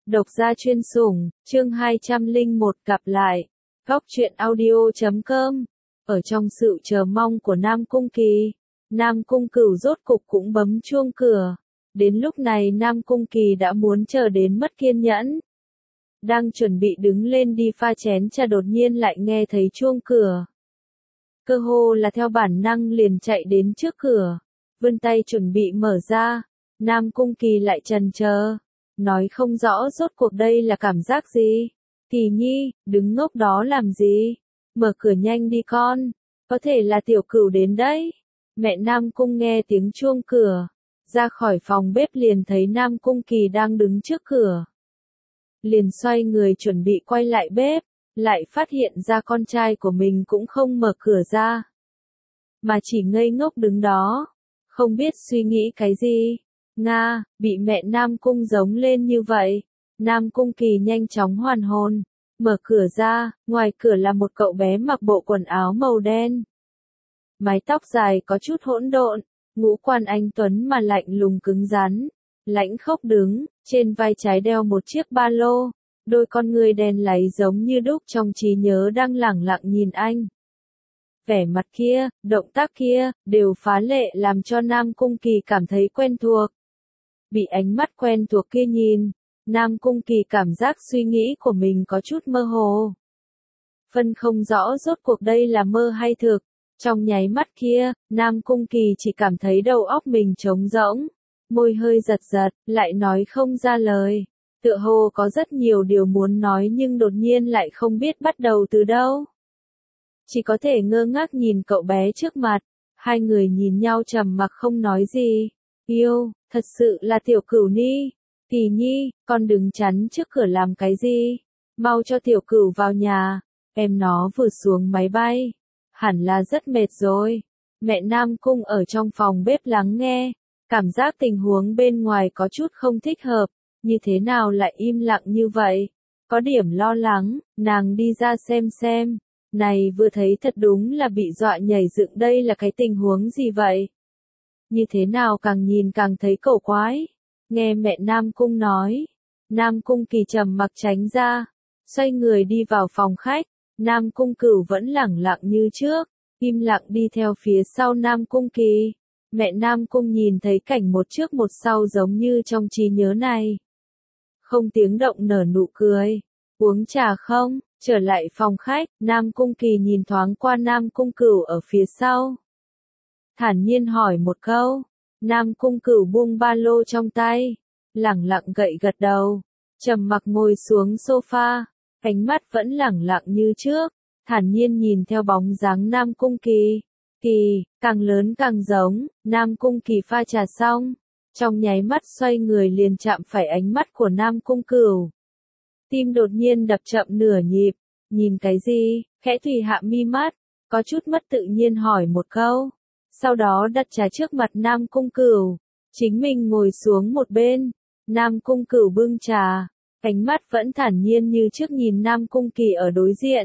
Độc gia chuyên sủng, chương 201 gặp lại. Góc truyện audio.com. Ở trong sự chờ mong của Nam Cung Kỳ, Nam Cung Cửu rốt cục cũng bấm chuông cửa. Đến lúc này Nam Cung Kỳ đã muốn chờ đến mất kiên nhẫn. Đang chuẩn bị đứng lên đi pha chén trà, đột nhiên lại nghe thấy chuông cửa. Cơ hồ là theo bản năng liền chạy đến trước cửa, vươn tay chuẩn bị mở ra. Nam Cung Kỳ lại chần chờ, nói không rõ rốt cuộc đây là cảm giác gì. Kỳ Nhi, đứng ngốc đó làm gì? Mở cửa nhanh đi con, có thể là Tiểu Cửu đến đấy. Mẹ Nam Cung nghe tiếng chuông cửa, ra khỏi phòng bếp liền thấy Nam Cung Kỳ đang đứng trước cửa. Liền xoay người chuẩn bị quay lại bếp, lại phát hiện ra con trai của mình cũng không mở cửa ra, mà chỉ ngây ngốc đứng đó, không biết suy nghĩ cái gì. Nga, bị mẹ Nam Cung giống lên như vậy. Nam Cung Kỳ nhanh chóng hoàn hồn, mở cửa ra, ngoài cửa là một cậu bé mặc bộ quần áo màu đen. Mái tóc dài có chút hỗn độn, ngũ quan anh tuấn mà lạnh lùng cứng rắn, lãnh khốc đứng, trên vai trái đeo một chiếc ba lô, đôi con người đen láy giống như đúc trong trí nhớ đang lẳng lặng nhìn anh. Vẻ mặt kia, động tác kia, đều phá lệ làm cho Nam Cung Kỳ cảm thấy quen thuộc. Bị ánh mắt quen thuộc kia nhìn, Nam Cung Kỳ cảm giác suy nghĩ của mình có chút mơ hồ. Phân không rõ rốt cuộc đây là mơ hay thực. Trong nháy mắt kia, Nam Cung Kỳ chỉ cảm thấy đầu óc mình trống rỗng, môi hơi giật giật, lại nói không ra lời. Tựa hồ có rất nhiều điều muốn nói nhưng đột nhiên lại không biết bắt đầu từ đâu. Chỉ có thể ngơ ngác nhìn cậu bé trước mặt, hai người nhìn nhau trầm mặc không nói gì. Yêu, thật sự là Tiểu Cửu Ni. Kỳ Nhi, con đừng chắn trước cửa làm cái gì? Mau cho Tiểu Cửu vào nhà, em nó vừa xuống máy bay, hẳn là rất mệt rồi. Mẹ Nam Cung ở trong phòng bếp lắng nghe, cảm giác tình huống bên ngoài có chút không thích hợp, như thế nào lại im lặng như vậy? Có điểm lo lắng, nàng đi ra xem. Này vừa thấy thật đúng là bị dọa nhảy dựng, đây là cái tình huống gì vậy? Như thế nào càng nhìn càng thấy cổ quái. Nghe mẹ Nam Cung nói, Nam Cung Kỳ trầm mặc tránh ra, xoay người đi vào phòng khách. Nam Cung Cửu vẫn lẳng lặng như trước, im lặng đi theo phía sau Nam Cung Kỳ. Mẹ Nam Cung nhìn thấy cảnh một trước một sau giống như trong trí nhớ này, không tiếng động nở nụ cười. Uống trà không? Trở lại phòng khách, Nam Cung Kỳ nhìn thoáng qua Nam Cung Cửu ở phía sau, thản nhiên hỏi một câu. Nam Cung Cửu buông ba lô trong tay, lẳng lặng gật đầu, trầm mặc ngồi xuống sofa, ánh mắt vẫn lẳng lặng như trước, thản nhiên nhìn theo bóng dáng Nam Cung Kỳ. Kỳ, càng lớn càng giống. Nam Cung Kỳ pha trà xong, trong nháy mắt xoay người liền chạm phải ánh mắt của Nam Cung Cửu. Tim đột nhiên đập chậm nửa nhịp, nhìn cái gì? Khẽ thùy hạ mi mắt, có chút mất tự nhiên hỏi một câu. Sau đó đặt trà trước mặt Nam Cung Cửu, chính mình ngồi xuống một bên. Nam Cung Cửu bưng trà, ánh mắt vẫn thản nhiên như trước nhìn Nam Cung Kỳ ở đối diện.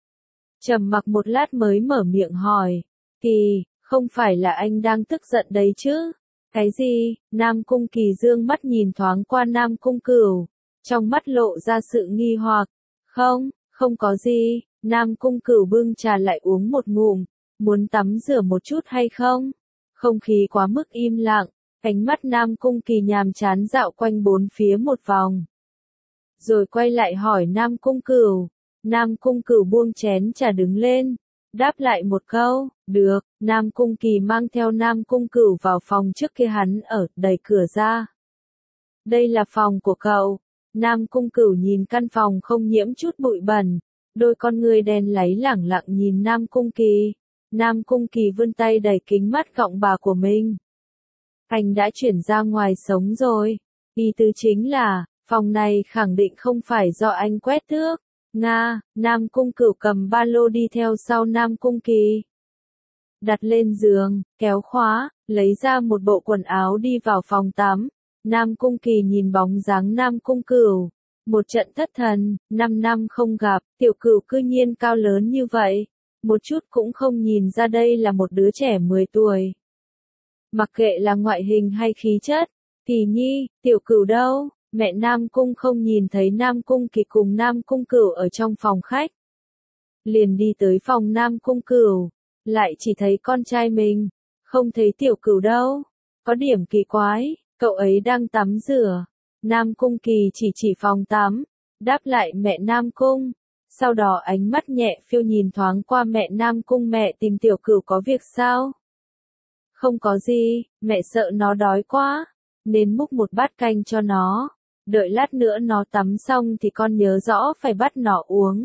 Trầm mặc một lát mới mở miệng hỏi, Kỳ, không phải là anh đang tức giận đấy chứ? Cái gì? Nam Cung Kỳ dương mắt nhìn thoáng qua Nam Cung Cửu, trong mắt lộ ra sự nghi hoặc. Không có gì. Nam Cung Cửu bưng trà lại uống một ngụm, muốn tắm rửa một chút hay không? Không khí quá mức im lặng, ánh mắt Nam Cung Kỳ nhàm chán dạo quanh bốn phía một vòng, rồi quay lại hỏi Nam Cung Cửu. Nam Cung Cửu buông chén trà đứng lên, đáp lại một câu, được. Nam Cung Kỳ mang theo Nam Cung Cửu vào phòng trước kia hắn ở, đẩy cửa ra. Đây là phòng của cậu. Nam Cung Cửu nhìn căn phòng không nhiễm chút bụi bẩn, đôi con người đen láy lẳng lặng nhìn Nam Cung Kỳ. Nam Cung Kỳ vươn tay đẩy kính mắt gọng bà của mình. Anh đã chuyển ra ngoài sống rồi. Ý tứ chính là, phòng này khẳng định không phải do anh quét tước. Nga. Nam Cung Cửu cầm ba lô đi theo sau Nam Cung Kỳ, đặt lên giường, kéo khóa, lấy ra một bộ quần áo đi vào phòng tắm. Nam Cung Kỳ nhìn bóng dáng Nam Cung Cửu, một trận thất thần. 5 năm không gặp, Tiểu Cửu cư nhiên cao lớn như vậy, một chút cũng không nhìn ra đây là một đứa trẻ 10 tuổi. Mặc kệ là ngoại hình hay khí chất. Kỳ Nhi, Tiểu Cửu đâu? Mẹ Nam Cung không nhìn thấy Nam Cung Kỳ cùng Nam Cung Cửu ở trong phòng khách. Liền đi tới phòng Nam Cung Cửu, lại chỉ thấy con trai mình, không thấy Tiểu Cửu đâu. Có điểm kỳ quái, cậu ấy đang tắm rửa. Nam Cung Kỳ chỉ phòng tắm, đáp lại mẹ Nam Cung. Sau đó ánh mắt nhẹ phiêu nhìn thoáng qua mẹ Nam Cung, mẹ tìm Tiểu Cửu có việc sao? Không có gì, mẹ sợ nó đói quá, nên múc một bát canh cho nó. Đợi lát nữa nó tắm xong thì con nhớ rõ phải bắt nó uống.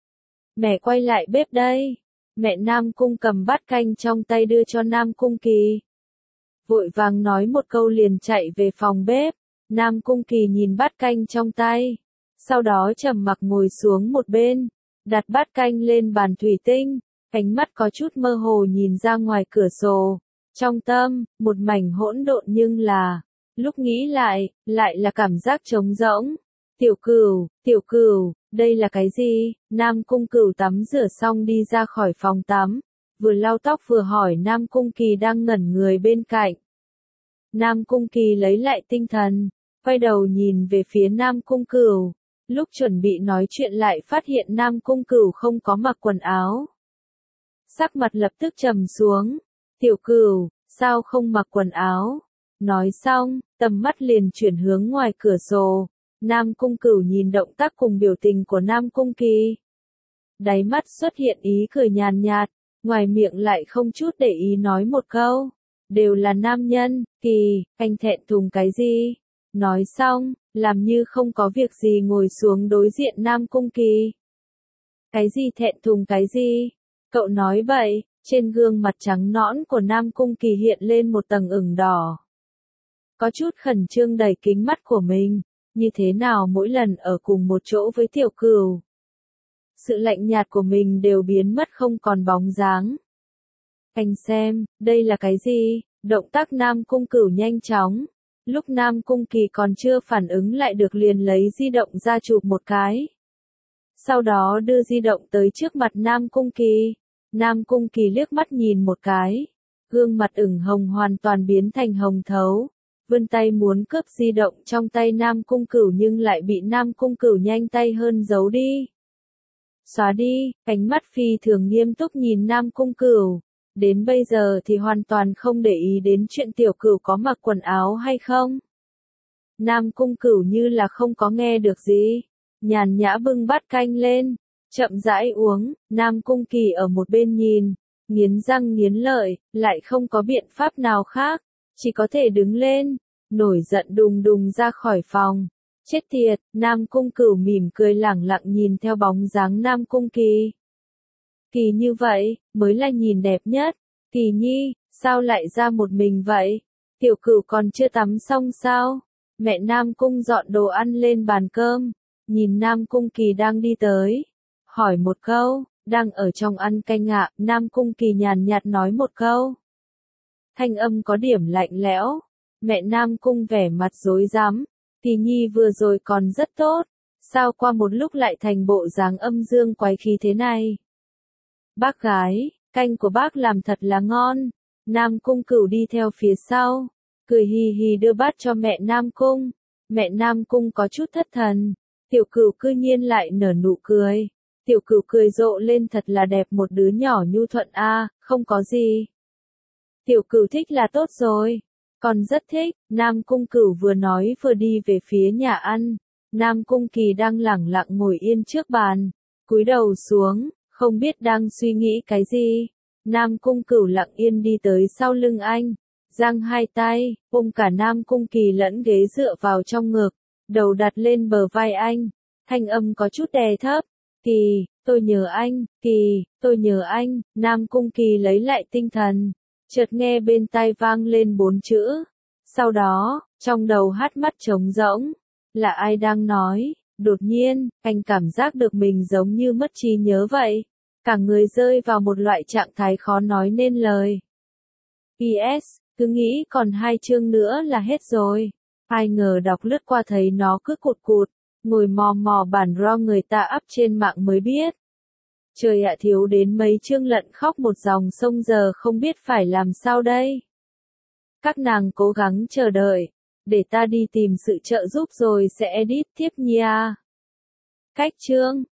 Mẹ quay lại bếp đây. Mẹ Nam Cung cầm bát canh trong tay đưa cho Nam Cung Kỳ. Vội vàng nói một câu liền chạy về phòng bếp. Nam Cung Kỳ nhìn bát canh trong tay. Sau đó trầm mặc ngồi xuống một bên, đặt bát canh lên bàn thủy tinh, ánh mắt có chút mơ hồ nhìn ra ngoài cửa sổ. Trong tâm, một mảnh hỗn độn nhưng là, lúc nghĩ lại là cảm giác trống rỗng. Tiểu Cửu, đây là cái gì? Nam Cung Cửu tắm rửa xong đi ra khỏi phòng tắm, vừa lau tóc vừa hỏi Nam Cung Kỳ đang ngẩn người bên cạnh. Nam Cung Kỳ lấy lại tinh thần, quay đầu nhìn về phía Nam Cung Cửu. Lúc chuẩn bị nói chuyện lại phát hiện Nam Cung Cửu không có mặc quần áo. Sắc mặt lập tức trầm xuống. Tiểu Cửu, sao không mặc quần áo? Nói xong, tầm mắt liền chuyển hướng ngoài cửa sổ. Nam Cung Cửu nhìn động tác cùng biểu tình của Nam Cung Kỳ. Đáy mắt xuất hiện ý cười nhàn nhạt, ngoài miệng lại không chút để ý nói một câu. Đều là nam nhân, Kỳ, anh thẹn thùng cái gì? Nói xong, làm như không có việc gì ngồi xuống đối diện Nam Cung Kỳ. Cái gì thẹn thùng cái gì? Cậu nói vậy, trên gương mặt trắng nõn của Nam Cung Kỳ hiện lên một tầng ửng đỏ. Có chút khẩn trương đẩy kính mắt của mình, như thế nào mỗi lần ở cùng một chỗ với Tiểu Cửu. Sự lạnh nhạt của mình đều biến mất không còn bóng dáng. Anh xem, đây là cái gì? Động tác Nam Cung Cửu nhanh chóng. Lúc Nam Cung Kỳ còn chưa phản ứng lại được liền lấy di động ra chụp một cái. Sau đó đưa di động tới trước mặt Nam Cung Kỳ. Nam Cung Kỳ liếc mắt nhìn một cái. Gương mặt ửng hồng hoàn toàn biến thành hồng thấu. Vươn tay muốn cướp di động trong tay Nam Cung Cửu nhưng lại bị Nam Cung Cửu nhanh tay hơn giấu đi. Xóa đi, ánh mắt phi thường nghiêm túc nhìn Nam Cung Cửu. Đến bây giờ thì hoàn toàn không để ý đến chuyện Tiểu Cửu có mặc quần áo hay không. Nam Cung Cửu như là không có nghe được gì. Nhàn nhã bưng bát canh lên, chậm rãi uống. Nam Cung Kỳ ở một bên nhìn, nghiến răng nghiến lợi, lại không có biện pháp nào khác, chỉ có thể đứng lên, nổi giận đùng đùng ra khỏi phòng. Chết tiệt, Nam Cung Cửu mỉm cười lẳng lặng nhìn theo bóng dáng Nam Cung Kỳ. Kỳ như vậy, mới là nhìn đẹp nhất. Kỳ nhi, sao lại ra một mình vậy? Tiểu Cửu còn chưa tắm xong sao? Mẹ Nam Cung dọn đồ ăn lên bàn cơm, nhìn Nam Cung Kỳ đang đi tới. Hỏi một câu, đang ở trong ăn canh ạ, Nam Cung Kỳ nhàn nhạt nói một câu. Thanh âm có điểm lạnh lẽo. Mẹ Nam Cung vẻ mặt rối rắm. Kỳ nhi vừa rồi còn rất tốt, sao qua một lúc lại thành bộ dáng âm dương quái khí thế này? Bác gái, canh của bác làm thật là ngon. Nam Cung Cửu đi theo phía sau, cười hì hì đưa bát cho mẹ Nam Cung. Mẹ Nam Cung có chút thất thần. Tiểu Cửu cư nhiên lại nở nụ cười. Tiểu Cửu cười rộ lên, thật là đẹp, một đứa nhỏ nhu thuận a, không có gì. Tiểu Cửu thích là tốt rồi. Còn rất thích. Nam Cung Cửu vừa nói vừa đi về phía nhà ăn. Nam Cung Kỳ đang lẳng lặng ngồi yên trước bàn, cúi đầu xuống, không biết đang suy nghĩ cái gì. Nam Cung Cửu lặng yên đi tới sau lưng anh, giang hai tay, ôm cả Nam Cung Kỳ lẫn ghế dựa vào trong ngực, đầu đặt lên bờ vai anh, thanh âm có chút đè thấp. Kỳ, tôi nhớ anh, Kỳ, tôi nhớ anh. Nam Cung Kỳ lấy lại tinh thần, chợt nghe bên tai vang lên 4 chữ. Sau đó, trong đầu hắt mắt trống rỗng. Là ai đang nói? Đột nhiên, anh cảm giác được mình giống như mất trí nhớ vậy. Cả người rơi vào một loại trạng thái khó nói nên lời. PS, cứ nghĩ còn 2 chương nữa là hết rồi. Ai ngờ đọc lướt qua thấy nó cứ cụt cụt, ngồi mò mò bản ROM người ta up trên mạng mới biết. Trời ạ, thiếu đến mấy chương lận khóc một dòng sông, giờ không biết phải làm sao đây. Các nàng cố gắng chờ đợi, Để ta đi tìm sự trợ giúp rồi sẽ edit tiếp nha. Cách chương